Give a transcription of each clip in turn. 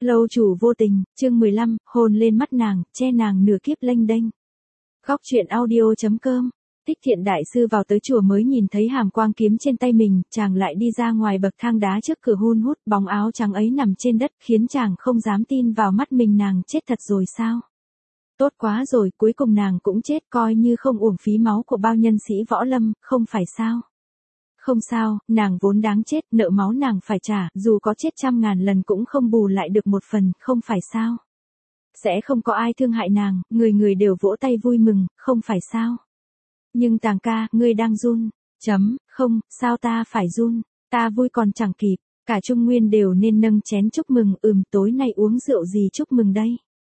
Lâu chủ vô tình, chương 15, hôn lên mắt nàng, che nàng nửa kiếp lênh đênh. Góc truyện audio.com. Tích Thiện đại sư vào tới chùa mới nhìn thấy hàm quang kiếm trên tay mình, chàng lại đi ra ngoài bậc thang đá trước cửa hun hút, bóng áo trắng ấy nằm trên đất, khiến chàng không dám tin vào mắt mình. Nàng chết thật rồi sao? Tốt quá rồi, cuối cùng nàng cũng chết, coi như không uổng phí máu của bao nhân sĩ võ lâm, không phải sao? Không sao, nàng vốn đáng chết, nợ máu nàng phải trả, dù có chết 100.000 lần cũng không bù lại được một phần, không phải sao? Sẽ không có ai thương hại nàng, người người đều vỗ tay vui mừng, không phải sao? Nhưng Tàng ca, ngươi đang run. Không, sao ta phải run, ta vui còn chẳng kịp, cả Trung Nguyên đều nên nâng chén chúc mừng. Tối nay uống rượu gì chúc mừng đây?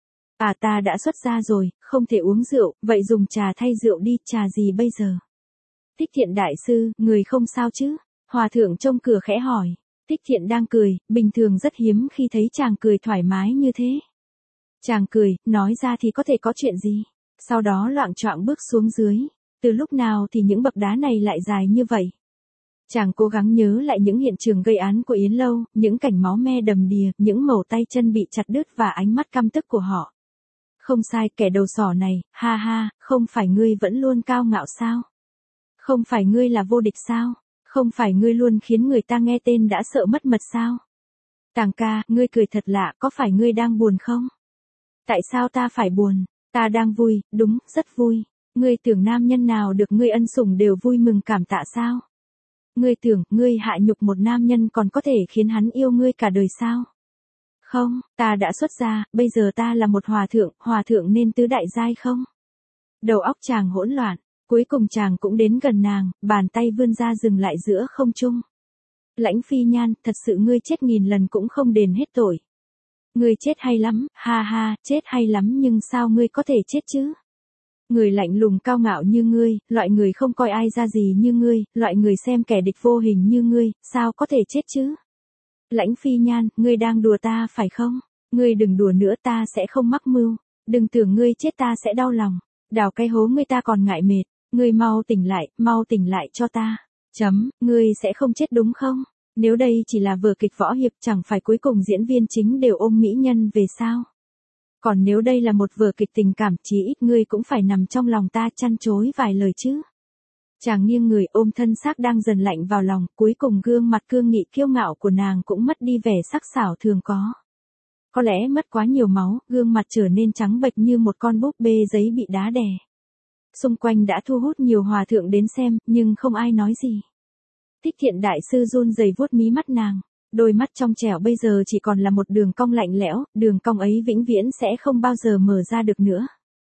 Ta đã xuất gia rồi, không thể uống rượu, vậy dùng trà thay rượu đi, trà gì bây giờ? Tích Thiện đại sư, người không sao chứ? Hòa thượng trông cửa khẽ hỏi. Tích Thiện đang cười, bình thường rất hiếm khi thấy chàng cười thoải mái như thế. Chàng cười, nói ra thì có thể có chuyện gì? Sau đó loạng choạng bước xuống dưới. Từ lúc nào thì những bậc đá này lại dài như vậy? Chàng cố gắng nhớ lại những hiện trường gây án của Yến Lâu, những cảnh máu me đầm đìa, những mẩu tay chân bị chặt đứt và ánh mắt căm tức của họ. Không sai, kẻ đầu sỏ này, ha ha, không phải ngươi vẫn luôn cao ngạo sao? Không phải ngươi là vô địch sao? Không phải ngươi luôn khiến người ta nghe tên đã sợ mất mật sao? Tàng ca, ngươi cười thật lạ, có phải ngươi đang buồn không? Tại sao ta phải buồn? Ta đang vui, đúng, rất vui. Ngươi tưởng nam nhân nào được ngươi ân sủng đều vui mừng cảm tạ sao? Ngươi tưởng, ngươi hạ nhục một nam nhân còn có thể khiến hắn yêu ngươi cả đời sao? Không, ta đã xuất gia, bây giờ ta là một hòa thượng nên tứ đại giai không? Đầu óc chàng hỗn loạn, cuối cùng chàng cũng đến gần nàng, bàn tay vươn ra dừng lại giữa không trung. Lãnh Phi Nhan, thật sự ngươi chết 1000 lần cũng không đền hết tội. Ngươi chết hay lắm, ha ha, chết hay lắm, nhưng sao ngươi có thể chết chứ? Người lạnh lùng cao ngạo như ngươi, loại người không coi ai ra gì như ngươi, loại người xem kẻ địch vô hình như ngươi, sao có thể chết chứ? Lãnh Phi Nhan, ngươi đang đùa ta phải không? Ngươi đừng đùa nữa, ta sẽ không mắc mưu. Đừng tưởng ngươi chết ta sẽ đau lòng. Đào cái hố ngươi ta còn ngại mệt. Ngươi mau tỉnh lại cho ta. Ngươi sẽ không chết đúng không? Nếu đây chỉ là vở kịch võ hiệp, chẳng phải cuối cùng diễn viên chính đều ôm mỹ nhân về sao? Còn nếu đây là một vở kịch tình cảm, chí ít ngươi cũng phải nằm trong lòng ta chăn chối vài lời chứ. Chàng nghiêng người ôm thân xác đang dần lạnh vào lòng, cuối cùng gương mặt cương nghị kiêu ngạo của nàng cũng mất đi vẻ sắc sảo thường có. Có lẽ mất quá nhiều máu, gương mặt trở nên trắng bệch như một con búp bê giấy bị đá đè. Xung quanh đã thu hút nhiều hòa thượng đến xem, nhưng không ai nói gì. Tích Thiện đại sư run rẩy vuốt mí mắt nàng. Đôi mắt trong trẻo bây giờ chỉ còn là một đường cong lạnh lẽo, đường cong ấy vĩnh viễn sẽ không bao giờ mở ra được nữa.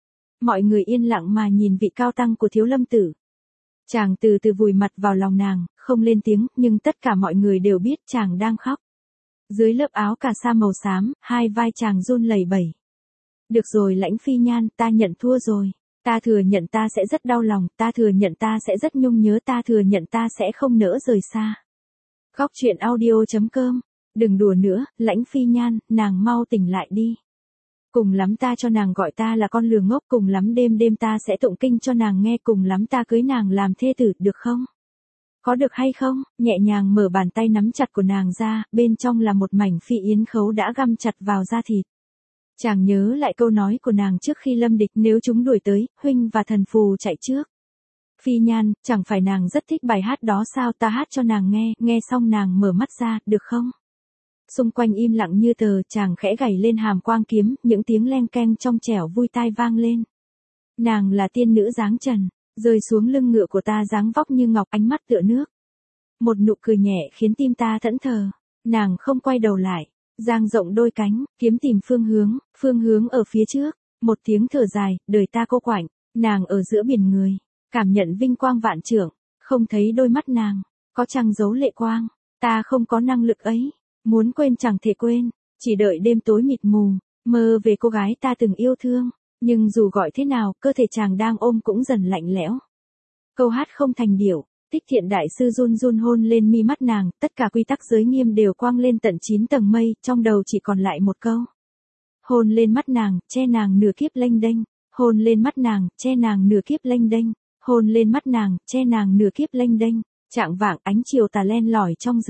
Mọi người yên lặng mà nhìn vị cao tăng của Thiếu Lâm Tử. Chàng từ từ vùi mặt vào lòng nàng, không lên tiếng, nhưng tất cả mọi người đều biết chàng đang khóc. Dưới lớp áo cà sa màu xám, hai vai chàng run lẩy bẩy. Được rồi Lãnh Phi Nhan, ta nhận thua rồi. Ta thừa nhận ta sẽ rất đau lòng, ta thừa nhận ta sẽ rất nhung nhớ, ta thừa nhận ta sẽ không nỡ rời xa. Góc truyện audio.com. Đừng đùa nữa, Lãnh Phi Nhan, nàng mau tỉnh lại đi. Cùng lắm ta cho nàng gọi ta là con lừa ngốc, cùng lắm đêm đêm ta sẽ tụng kinh cho nàng nghe, cùng lắm ta cưới nàng làm thê tử, được không? Có được hay không? Nhẹ nhàng mở bàn tay nắm chặt của nàng ra, bên trong là một mảnh phi yến khấu đã găm chặt vào da thịt. Chàng nhớ lại câu nói của nàng trước khi lâm địch, nếu chúng đuổi tới, huynh và thần phù chạy trước. Phi Nhan, chẳng phải nàng rất thích bài hát đó sao, ta hát cho nàng nghe, nghe xong nàng mở mắt ra, được không? Xung quanh im lặng như tờ, chàng khẽ gảy lên hàm quang kiếm, những tiếng leng keng trong trẻo vui tai vang lên. Nàng là tiên nữ dáng trần, rơi xuống lưng ngựa của ta dáng vóc như ngọc, ánh mắt tựa nước. Một nụ cười nhẹ khiến tim ta thẫn thờ, nàng không quay đầu lại, dang rộng đôi cánh, kiếm tìm phương hướng ở phía trước, một tiếng thở dài, đời ta cô quạnh, nàng ở giữa biển người. Cảm nhận vinh quang vạn trượng, không thấy đôi mắt nàng, có chăng giấu lệ quang, ta không có năng lực ấy, muốn quên chẳng thể quên, chỉ đợi đêm tối mịt mù, mơ về cô gái ta từng yêu thương, nhưng dù gọi thế nào, cơ thể chàng đang ôm cũng dần lạnh lẽo. Câu hát không thành điệu, Tích Thiện đại sư run run hôn lên mi mắt nàng, tất cả quy tắc giới nghiêm đều quang lên tận 9 tầng mây, trong đầu chỉ còn lại một câu. Hôn lên mắt nàng, che nàng nửa kiếp lênh đênh, hôn lên mắt nàng, che nàng nửa kiếp lênh đênh. Hôn lên mắt nàng, che nàng nửa kiếp lênh đênh. Chạng vạng ánh chiều tà len lỏi trong rừng.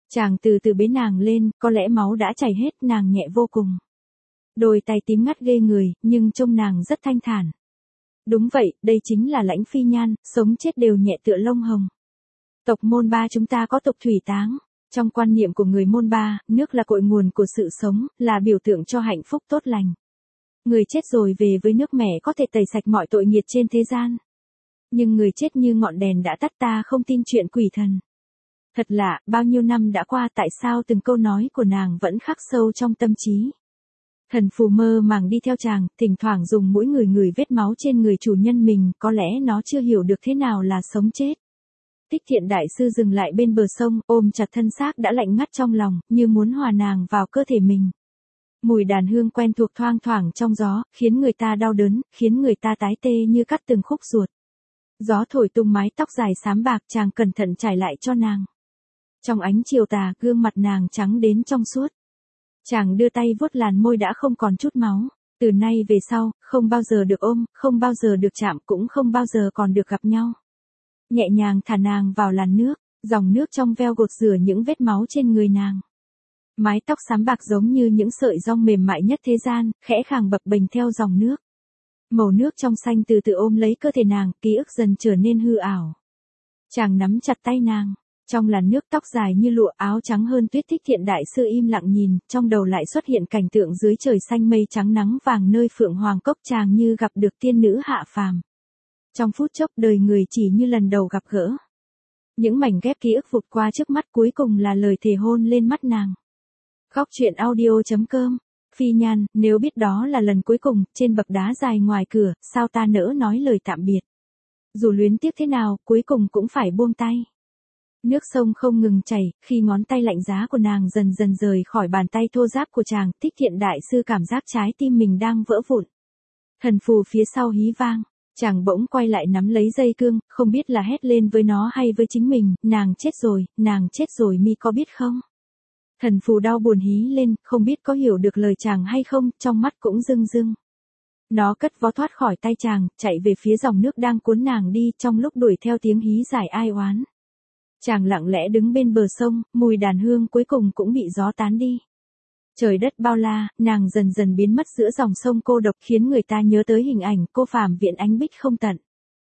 Chàng từ từ bế nàng lên, có lẽ máu đã chảy hết, nàng nhẹ vô cùng. Đôi tay tím ngắt ghê người, nhưng trông nàng rất thanh thản. Đúng vậy, đây chính là Lãnh Phi Nhan, sống chết đều nhẹ tựa lông hồng. Tộc Môn Ba chúng ta có tục thủy táng. Trong quan niệm của người Môn Ba, nước là cội nguồn của sự sống, là biểu tượng cho hạnh phúc tốt lành. Người chết rồi về với nước mẹ có thể tẩy sạch mọi tội nghiệt trên thế gian. Nhưng người chết như ngọn đèn đã tắt, ta không tin chuyện quỷ thần. Thật lạ, bao nhiêu năm đã qua, tại sao từng câu nói của nàng vẫn khắc sâu trong tâm trí. Thần phù mơ màng đi theo chàng, thỉnh thoảng dùng mũi ngửi vết máu trên người chủ nhân mình, có lẽ nó chưa hiểu được thế nào là sống chết. Tích Thiện đại sư dừng lại bên bờ sông, ôm chặt thân xác đã lạnh ngắt trong lòng, như muốn hòa nàng vào cơ thể mình. Mùi đàn hương quen thuộc thoang thoảng trong gió, khiến người ta đau đớn, khiến người ta tái tê như cắt từng khúc ruột. Gió thổi tung mái tóc dài xám bạc, chàng cẩn thận trải lại cho nàng. Trong ánh chiều tà, gương mặt nàng trắng đến trong suốt. Chàng đưa tay vuốt làn môi đã không còn chút máu. Từ nay về sau, không bao giờ được ôm, không bao giờ được chạm, cũng không bao giờ còn được gặp nhau. Nhẹ nhàng thả nàng vào làn nước, dòng nước trong veo gột rửa những vết máu trên người nàng. Mái tóc xám bạc giống như những sợi rong mềm mại nhất thế gian, khẽ khàng bập bềnh theo dòng nước. Màu nước trong xanh từ từ ôm lấy cơ thể nàng, ký ức dần trở nên hư ảo. Chàng nắm chặt tay nàng. Trong làn nước, tóc dài như lụa, áo trắng hơn tuyết. Tích Thiện đại sư im lặng nhìn, trong đầu lại xuất hiện cảnh tượng dưới trời xanh mây trắng nắng vàng nơi Phượng Hoàng Cốc, chàng như gặp được tiên nữ hạ phàm. Trong phút chốc đời người chỉ như lần đầu gặp gỡ. Những mảnh ghép ký ức vụt qua trước mắt, cuối cùng là lời thề hôn lên mắt nàng. Góc truyện audio.com. Phi Nhan, nếu biết đó là lần cuối cùng, trên bậc đá dài ngoài cửa, sao ta nỡ nói lời tạm biệt. Dù luyến tiếc thế nào, cuối cùng cũng phải buông tay. Nước sông không ngừng chảy, khi ngón tay lạnh giá của nàng dần dần rời khỏi bàn tay thô ráp của chàng, Tích Thiện đại sư cảm giác trái tim mình đang vỡ vụn. Thần phù phía sau hí vang, chàng bỗng quay lại nắm lấy dây cương, không biết là hét lên với nó hay với chính mình, nàng chết rồi mi có biết không? Thần phù đau buồn hí lên, không biết có hiểu được lời chàng hay không, trong mắt cũng rưng rưng. Nó cất vó thoát khỏi tay chàng, chạy về phía dòng nước đang cuốn nàng đi, trong lúc đuổi theo tiếng hí giải ai oán. Chàng lặng lẽ đứng bên bờ sông, mùi đàn hương cuối cùng cũng bị gió tán đi. Trời đất bao la, nàng dần dần biến mất giữa dòng sông cô độc, khiến người ta nhớ tới hình ảnh cô phàm viện ánh bích không tận.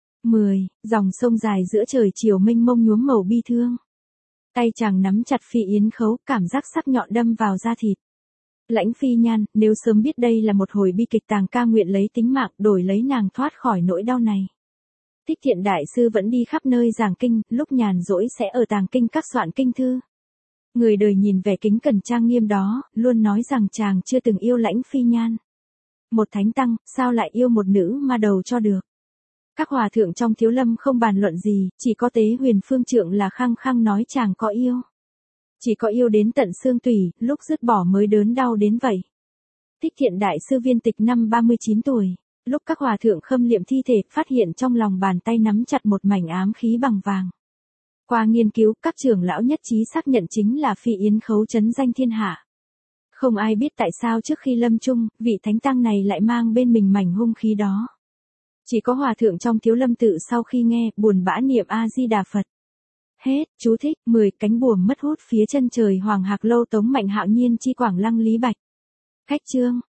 10. Dòng sông dài giữa trời chiều mênh mông nhuốm màu bi thương. Tay chàng nắm chặt phi yến khấu, cảm giác sắc nhọn đâm vào da thịt. Lãnh Phi Nhan, nếu sớm biết đây là một hồi bi kịch, Tàng ca nguyện lấy tính mạng đổi lấy nàng thoát khỏi nỗi đau này. Tích Thiện đại sư vẫn đi khắp nơi giảng kinh, lúc nhàn rỗi sẽ ở tàng kinh các soạn kinh thư. Người đời nhìn vẻ kính cẩn trang nghiêm đó, luôn nói rằng chàng chưa từng yêu Lãnh Phi Nhan. Một thánh tăng, sao lại yêu một nữ ma đầu cho được? Các hòa thượng trong Thiếu Lâm không bàn luận gì, chỉ có Tế Huyền Phương Trượng là khăng khăng nói chàng có yêu. Chỉ có yêu đến tận xương tủy, lúc dứt bỏ mới đớn đau đến vậy. Tích Thiện đại sư viên tịch năm 39 tuổi. Lúc các hòa thượng khâm liệm thi thể, phát hiện trong lòng bàn tay nắm chặt một mảnh ám khí bằng vàng. Qua nghiên cứu, các trưởng lão nhất trí xác nhận chính là Phi Yến khấu trấn danh thiên hạ. Không ai biết tại sao trước khi lâm chung, vị thánh tăng này lại mang bên mình mảnh hung khí đó. Chỉ có hòa thượng trong Thiếu Lâm tự sau khi nghe, buồn bã niệm A-di-đà Phật. Hết, chú thích, 10 cánh buồm mất hút phía chân trời Hoàng Hạc Lâu Tống Mạnh Hạo Nhiên Chi Quảng Lăng Lý Bạch. Khách chương.